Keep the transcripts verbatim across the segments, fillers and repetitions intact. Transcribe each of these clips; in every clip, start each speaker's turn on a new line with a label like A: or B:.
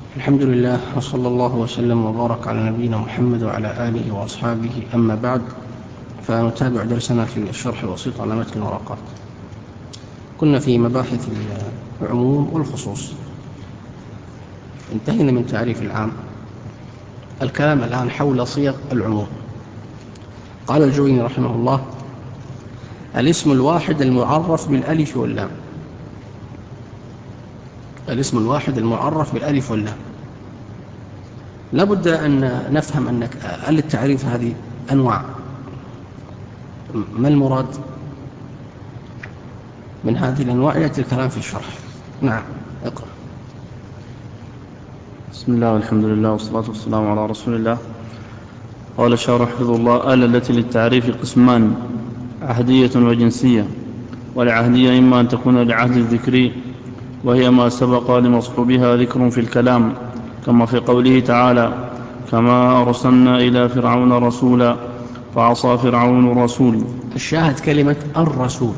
A: الحمد لله وصلى الله وسلم وبارك على نبينا محمد وعلى آله وأصحابه. أما بعد، فنتابع درسنا في الشرح الوسيط على متن الورقات. كنا في مباحث العموم والخصوص، انتهينا من تعريف العام. الكلام الآن حول صيغ العموم. قال الجويني رحمه الله: الاسم الواحد المعرف بالألف واللام. الاسم الواحد المعرف بالألف واللام. لابد أن نفهم أنك التعريف هذه أنواع. ما المراد من هذه الأنواع؟ يأتي الكلام في الشرح. نعم، اقرأ.
B: بسم الله والحمد لله والصلاة والسلام على رسول الله. قال الشارح حفظه الله: آل التي للتعريف قسمان: عهدية وجنسية. والعهدية إما أن تكون لعهد الذكري، وهي ما سبق لمصحوبها ذكر في الكلام، كما في قوله تعالى: كما أرسلنا إلى فرعون رسولا فعصى فرعون الرسول.
A: الشاهد كلمة الرسول.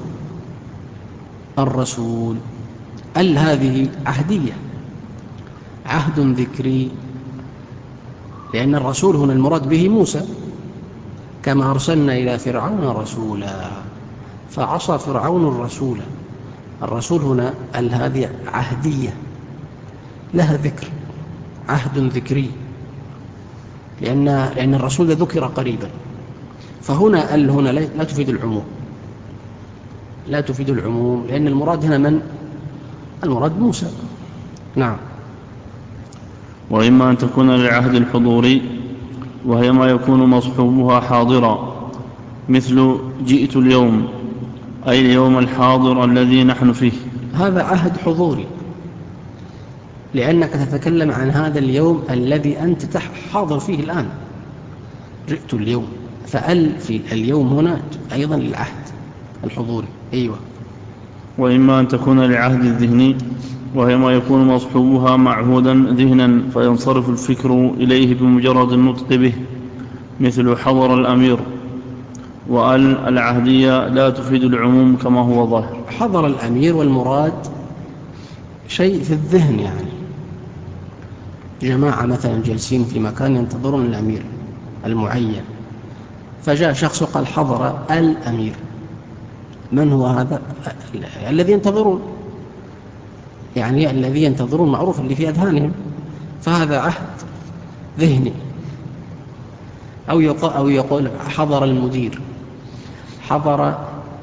A: الرسول ال هذه عهدية، عهد ذكري، لأن الرسول هنا المراد به موسى. كما أرسلنا إلى فرعون رسولا فعصى فرعون الرسول. الرسول هنا ال هذه عهدية لها ذكر، عهد ذكري، لأن, لأن الرسول ذكر قريبا. فهنا ال هنا لا تفيد العموم، لا تفيد العموم، لأن المراد هنا من؟ المراد موسى. نعم.
B: وإما أن تكون للعهد الحضوري، وهي ما يكون مصحوبها حاضرا، مثل جئت اليوم، أي اليوم الحاضر الذي نحن فيه.
A: هذا عهد حضوري، لأنك تتكلم عن هذا اليوم الذي أنت حاضر فيه الآن. جئت اليوم، فأل في اليوم هنا أيضا للعهد الحضوري. أيوة.
B: وإما أن تكون لعهد الذهني، وهي ما يكون مصحوبها معهودا ذهنا فينصرف الفكر إليه بمجرد النطق به، مثل حضر الأمير. وأل العهدية لا تفيد العموم كما هو ظاهر.
A: حضر الأمير والمراد شيء في الذهن، يعني جماعة مثلا جالسين في مكان ينتظرون الأمير المعين، فجاء شخص وقال حضر الأمير. من هو هذا؟ الذي ينتظرون، يعني الذي ينتظرون معروف اللي في أذهانهم، فهذا عهد ذهني. أو يقول, أو يقول حضر المدير، حضر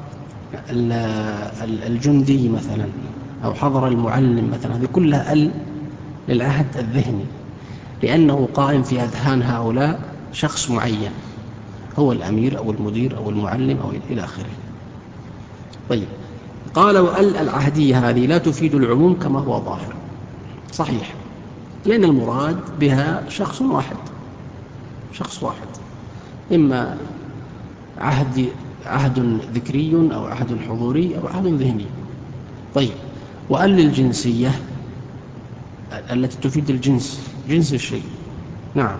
A: الجندي مثلا، أو حضر المعلم مثلا. هذه كلها ال للعهد الذهني، لأنه قائم في أذهان هؤلاء شخص معين، هو الأمير أو المدير أو المعلم أو إلى آخره. طيب، قالوا ال العهدية هذه لا تفيد العموم كما هو ظاهر. صحيح، لأن المراد بها شخص واحد، شخص واحد، إما عهد عهد ذكري أو عهد حضوري أو عهد ذهني. طيب، وأل للجنسية التي تفيد الجنس، جنس الشيء. نعم.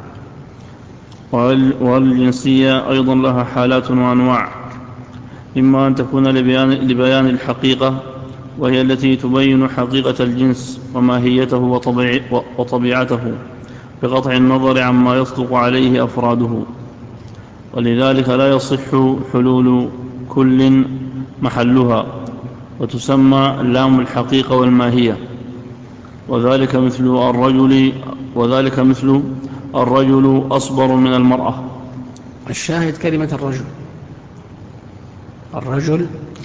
B: والجنسية أيضا لها حالات وأنواع: إما أن تكون لبيان, لبيان الحقيقة، وهي التي تبين حقيقة الجنس وماهيته وطبيع وطبيعته بقطع النظر عما يصدق عليه أفراده، ولذلك لا يصح حلول كل محلها، وتسمى لام الحقيقة والماهية. وذلك مثل الرجل وذلك مثل الرجل أصبر من المرأة.
A: الشاهد كلمة الرجل. الرجل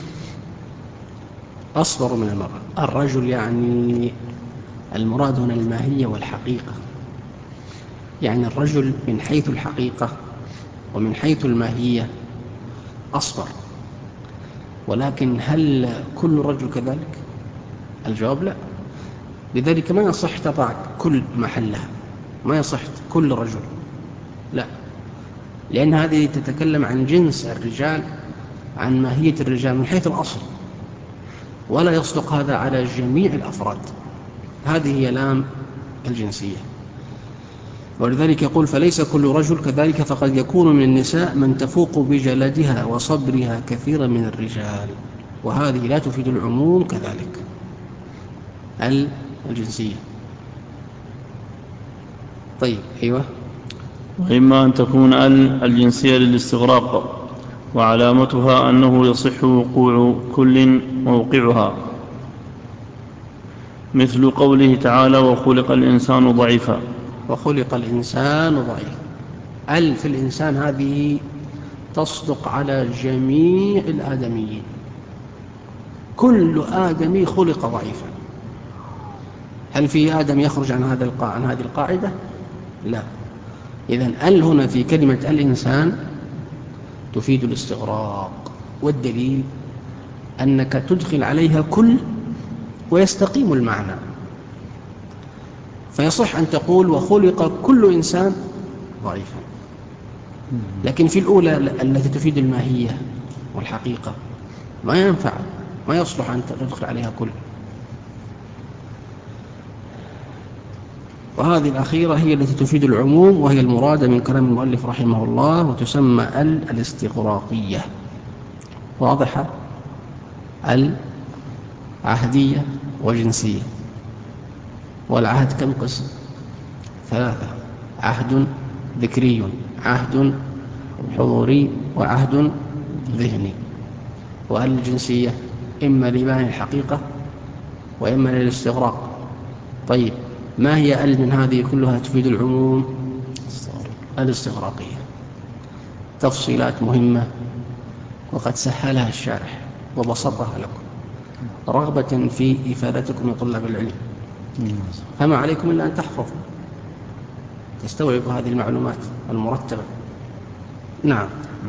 A: أصبر من المرأة. الرجل يعني المراد هنا الماهية والحقيقة، يعني الرجل من حيث الحقيقة ومن حيث الماهية أصبر. ولكن هل كل رجل كذلك؟ الجواب لا. لذلك ما يصح تضع كل محلها، ما يصح كل رجل، لا، لأن هذه تتكلم عن جنس الرجال، عن ماهية الرجال من حيث الأصل، ولا يصدق هذا على جميع الأفراد. هذه هي لام الجنسية. ولذلك يقول: فليس كل رجل كذلك، فقد يكون من النساء من تفوق بجلدها وصبرها كثيرا من الرجال. وهذه لا تفيد العموم كذلك، الجنسية. طيب أيوة.
B: وإما أن تكون ال الجنسية للاستغراق، وعلامتها أنه يصح وقوع كل موقعها، مثل قوله تعالى وخلق الإنسان ضعيفا.
A: وخلق الإنسان ضعيفا، ال في الإنسان هذه تصدق على جميع الآدميين، كل آدمي خلق ضعيفا. هل في آدم يخرج عن هذا عن هذه القاعدة؟ لا. إذن ال هنا في كلمة الإنسان تفيد الاستغراق، والدليل أنك تدخل عليها كل ويستقيم المعنى، فيصح أن تقول وخلق كل إنسان ضعيفا. لكن في الأولى التي تفيد الماهية والحقيقة ما ينفع، ما يصلح أن تدخل عليها كل. وهذه الأخيرة هي التي تفيد العموم، وهي المرادة من كلام المؤلف رحمه الله، وتسمى ال الاستغراقية. واضحة؟ ال عهدية وجنسية. والعهد كم قسم؟ ثلاثة: عهد ذكري، عهد حضوري، وعهد ذهني. وال الجنسية إما لبيان الحقيقة وإما للاستغراق. طيب، ما هي ال من هذه كلها تفيد العموم؟ الاستغراقية. تفصيلات مهمة وقد سهلها الشارح وبسطها لكم رغبة في إفادتكم من طلاب العلم، فما عليكم إلا أن تحفظوا تستوعبوا هذه المعلومات المرتبة. نعم.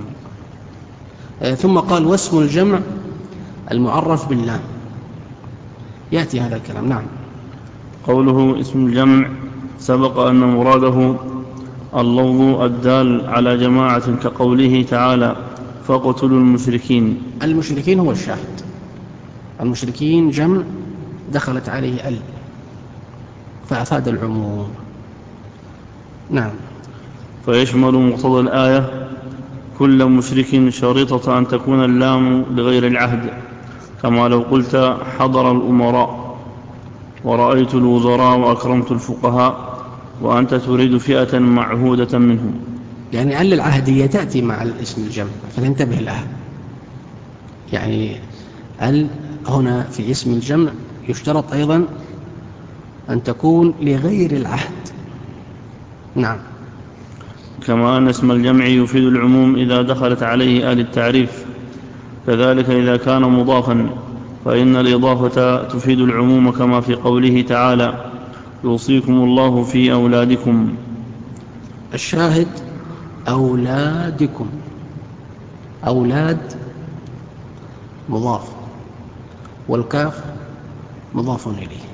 A: ثم قال واسم الجمع المعرف باللام، يأتي هذا الكلام. نعم.
B: قوله اسم الجمع سبق أن مراده اللفظ الدال على جماعة، كقوله تعالى فاقتلوا المشركين.
A: المشركين هو الشاهد، المشركين جمع دخلت عليه ال فأفاد العموم. نعم.
B: فيشمل مقتضى الآية كل مشرك، شريطة أن تكون اللام لغير العهد، كما لو قلت حضر الأمراء ورأيت الوزراء وأكرمت الفقهاء، وأنت تريد فئة معهودة منهم.
A: يعني ال العهدية تأتي مع الاسم الجمع، فلننتبه لها. يعني ال هنا في اسم الجمع يشترط أيضا أن تكون لغير العهد. نعم.
B: كما أن اسم الجمع يفيد العموم إذا دخلت عليه آل التعريف، كذلك إذا كان مضافا فإن الإضافة تفيد العموم، كما في قوله تعالى يوصيكم الله في أولادكم.
A: الشاهد أولادكم، أولاد مضاف، والكاف مضاف إليه،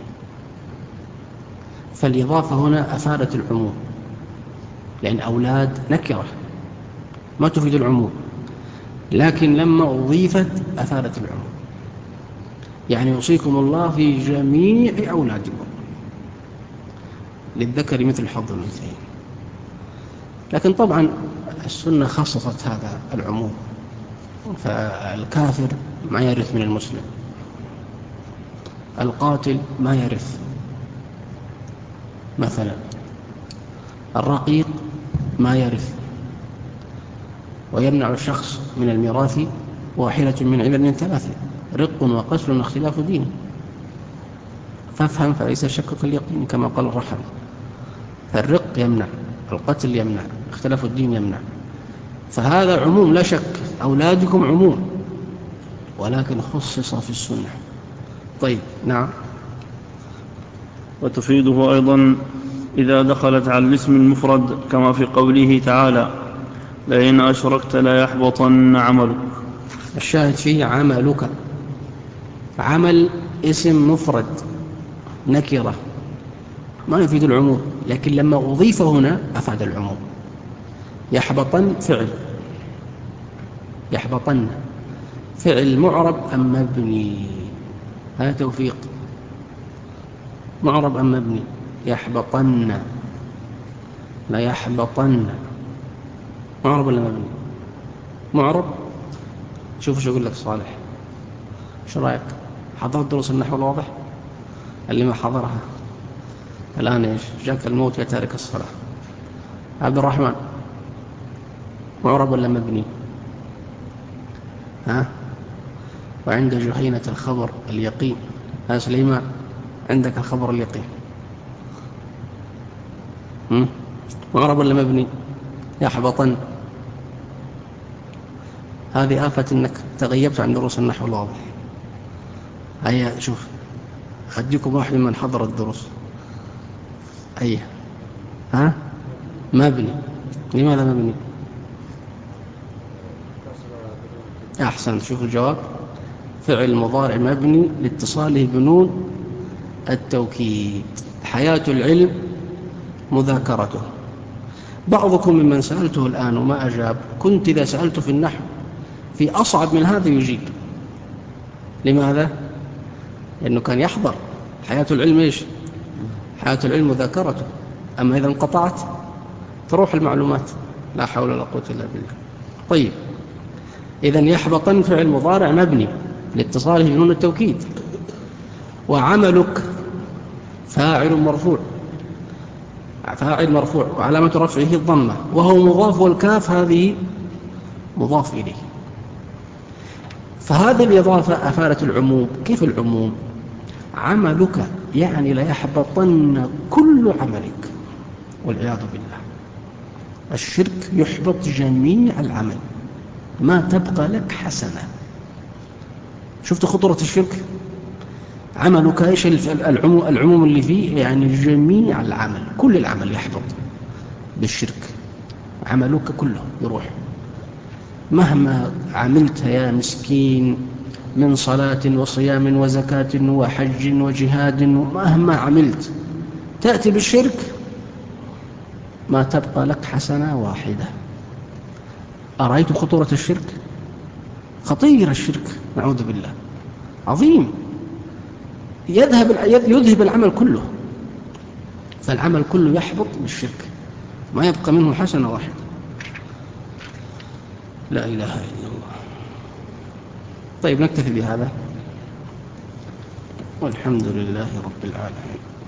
A: فالإضافة هنا أفادت العموم، لأن أولاد نكرة ما تفيد العموم، لكن لما أضيفت أفادت العموم. يعني يوصيكم الله في جميع أولادكم للذكر مثل حظ الأنثيين. لكن طبعا السنة خصصت هذا العموم، فالكافر ما يرث من المسلم، القاتل ما يرث مثلا، الرقيق ما يرث، ويمنع الشخص من الميراث واحدة من علل ثلاثة: رق وقتل واختلاف دين. فافهم فليس الشك كاليقين، كما قال الرحم. فالرق يمنع، القتل يمنع، اختلاف الدين يمنع، فهذا عموم لا شك، أولادكم عموم، ولكن خصص في السنة. طيب. نعم.
B: وتفيده أيضا إذا دخلت على الاسم المفرد، كما في قوله تعالى لئن أشركت لا يحبطن عملك.
A: الشاهد فيه عملك، عمل اسم مفرد نكرة ما يفيد العموم، لكن لما أضيف هنا أفاد العموم. يحبطن فعل، يحبطن فعل معرب أم مبني؟ هذا توفيق. معرب أم مبني؟ يحبطن، لا يحبطن. معرب ولا مبني؟ معرب. شوف شو أقول لك صالح، شو رأيك؟ حضرت دروس النحو الواضح؟ اللي ما حضرها الآن إيش جاك الموت يا تارك الصلاة. عبد الرحمن، معرب ولا مبني؟ ها؟ وعند جهينة الخبر اليقين. ها سليمان، عندك الخبر اليقين، هم؟ معرب ولا مبني؟ يحبطن. هذه آفة أنك تغيبت عن دروس النحو الواضح. هيا شوف، أديكم واحد من حضر الدروس. أي ها؟ مبني. لماذا مبني؟ أحسن. شوف الجواب، فعل مضارع مبني لاتصاله بنون التوكيد. حياة العلم مذاكرته. بعضكم ممن سألته الآن وما أجاب، كنت إذا سألته في النحو في أصعب من هذا يجيب. لماذا؟ لأنه كان يحضر. حياة العلم إيش؟ حياة العلم مذاكرته. أما إذا انقطعت تروح المعلومات. لا حول ولا قوة إلا بالله. طيب، إذن يحبطن فعل مضارع مبني لاتصاله بنون التوكيد. وعملك فاعل مرفوع، فاعل مرفوع وعلامة رفعه الضمة، وهو مضاف، والكاف هذه مضاف إليه. فهذه الإضافة أفادت العموم. كيف العموم؟ عملك يعني لا يحبطن كل عملك، والعياذ بالله. الشرك يحبط جميع العمل، ما تبقى لك حسنة. شفت خطورة الشرك؟ عملك إيش العموم, العموم اللي فيه؟ يعني جميع العمل، كل العمل يحبط بالشرك. عملك كله يروح. مهما عملت يا مسكين من صلاة وصيام وزكاة وحج وجهاد، مهما عملت تأتي بالشرك ما تبقى لك حسنة واحدة. أرأيت خطورة الشرك؟ خطير الشرك، نعوذ بالله، عظيم. يذهب يذهب العمل كله، فالعمل كله يحبط بالشرك، ما يبقى منه حسنة واحدة. لا إله إلا الله. طيب، نكتفي بهذا، والحمد لله رب العالمين.